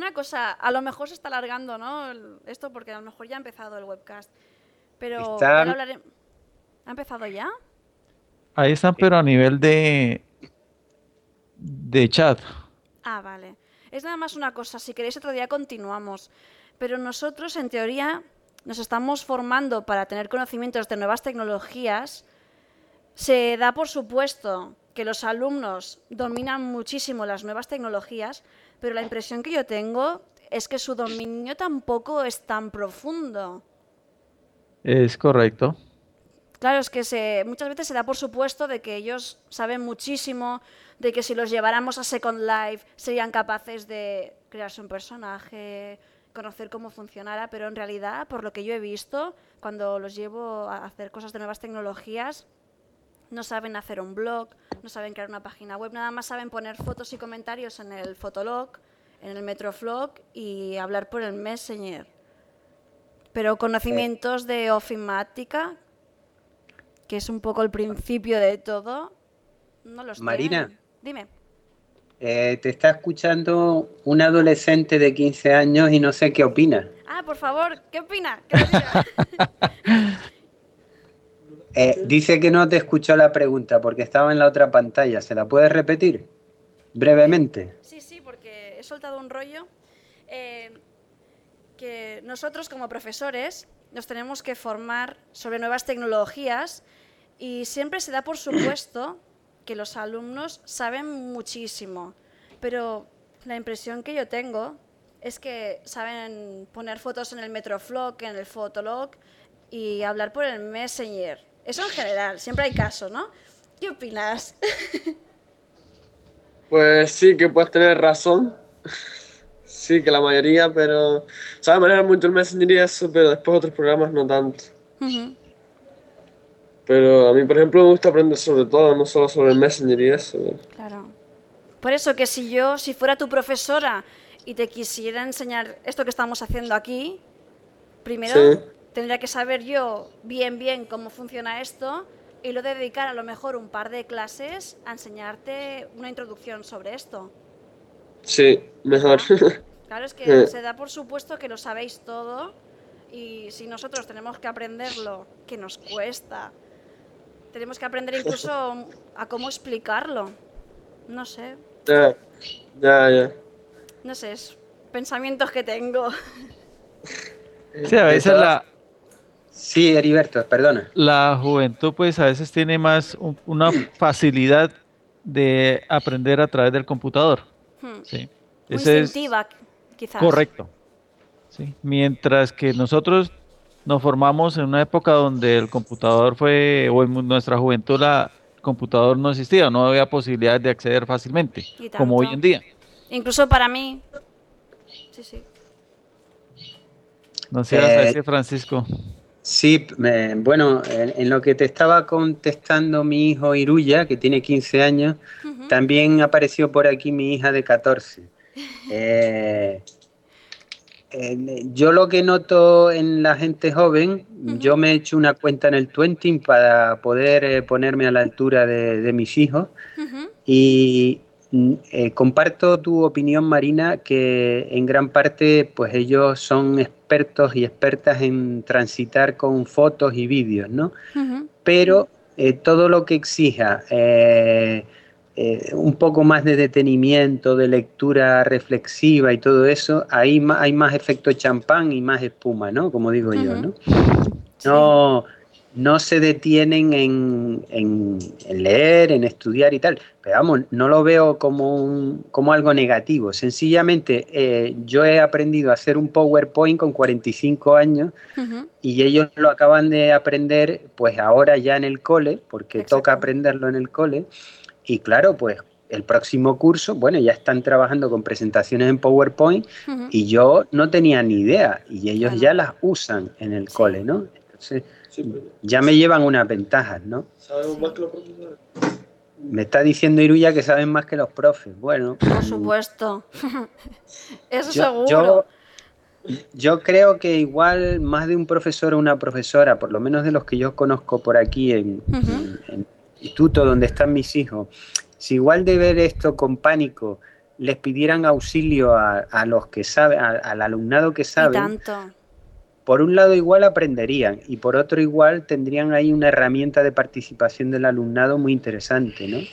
una cosa, a lo mejor se está alargando, ¿no? Esto porque a lo mejor ya ha empezado el webcast, pero ya lo Están, hablaré. ¿Ha empezado ya? Ahí están, pero a nivel de chat. Ah, vale. Es nada más una cosa, si queréis otro día continuamos. Pero nosotros, en teoría, nos estamos formando para tener conocimientos de nuevas tecnologías. Se da por supuesto que los alumnos dominan muchísimo las nuevas tecnologías, pero la impresión que yo tengo es que su dominio tampoco es tan profundo. Es correcto. Claro, es que muchas veces se da por supuesto de que ellos saben muchísimo, de que si los lleváramos a Second Life serían capaces de crearse un personaje, conocer cómo funcionara, pero en realidad, por lo que yo he visto, cuando los llevo a hacer cosas de nuevas tecnologías, no saben hacer un blog, no saben crear una página web, nada más saben poner fotos y comentarios en el Fotolog, en el Metroflog y hablar por el Messenger. Pero eh, conocimientos de ofimática, que es un poco el principio de todo, no los Marina, tienen. Dime. te está escuchando un adolescente de 15 años y no sé qué opina. Ah, por favor, ¿qué opina? ¿Qué lo diga? Dice que no te escuchó la pregunta porque estaba en la otra pantalla. ¿Se la puedes repetir brevemente? Sí, sí, porque he soltado un rollo. Eh, que nosotros como profesores nos tenemos que formar sobre nuevas tecnologías y siempre se da por supuesto que los alumnos saben muchísimo, pero la impresión que yo tengo es que saben poner fotos en el Metroflog, en el Fotolog y hablar por el Messenger. Eso en general, siempre hay casos, ¿no? ¿Qué opinas? Pues sí, que puedes tener razón. Sí, que la mayoría, pero sabe manejar mucho el Messenger y eso, pero después otros programas no tanto. Pero a mí, por ejemplo, me gusta aprender sobre todo, no solo sobre el Messenger y eso. Claro. Por eso que si fuera tu profesora y te quisiera enseñar esto que estamos haciendo aquí, Sí, primero tendría que saber yo bien cómo funciona esto y luego dedicar a lo mejor un par de clases a enseñarte una introducción sobre esto, sí, mejor. ¿verdad? Claro, es que se da por supuesto que lo sabéis todo y si nosotros tenemos que aprenderlo, que nos cuesta, tenemos que aprender incluso a cómo explicarlo. No sé, Ya, ya, ya. no sé, es pensamientos que tengo. Sí, a De veces todas. Sí, Heriberto, perdona. la juventud pues a veces tiene más una facilidad de aprender a través del computador. Sí, Muy ese es instintiva, quizás. correcto. Sí, mientras que nosotros nos formamos en una época donde el computador fue, o en nuestra juventud el computador no existía, no había posibilidad de acceder fácilmente, Y como hoy en tanto. día. Incluso para mí. Sí, sí. No sé, vas a Eh, decir, Francisco. sí, bueno, en lo que te estaba contestando mi hijo Iruya, que tiene 15 años, también apareció por aquí mi hija de 14. Eh, yo lo que noto en la gente joven, yo me he hecho una cuenta en el Twenty para poder ponerme a la altura de mis hijos y comparto tu opinión, Marina, que en gran parte pues ellos son expertos y expertas en transitar con fotos y vídeos, ¿no? Pero todo lo que exija un poco más de detenimiento, de lectura reflexiva y todo eso, ahí hay más efecto champán y más espuma, ¿no? Como digo yo, ¿no? Sí. No, no se detienen en leer, en estudiar y tal. Pero vamos, no lo veo como algo negativo. Sencillamente, yo he aprendido a hacer un PowerPoint con 45 años y ellos lo acaban de aprender pues ahora ya en el cole, porque toca Exacto. aprenderlo en el cole. Y claro, pues el próximo curso, bueno, ya están trabajando con presentaciones en PowerPoint y yo no tenía ni idea y ellos ya Claro. las usan en el Sí. cole, ¿no? Entonces, Sí, pero ya me llevan unas ventajas, ¿no? sabemos más Sí. que los profesores. Me está diciendo Iruya que saben más que los profes. Bueno, Por supuesto. Eso yo, seguro. yo, yo creo que igual más de un profesor o una profesora, por lo menos de los que yo conozco por aquí en el instituto donde están mis hijos, si igual de ver esto con pánico les pidieran auxilio a los que saben, al alumnado que Y sabe, tanto. por un lado igual aprenderían y por otro igual tendrían ahí una herramienta de participación del alumnado muy interesante, ¿no?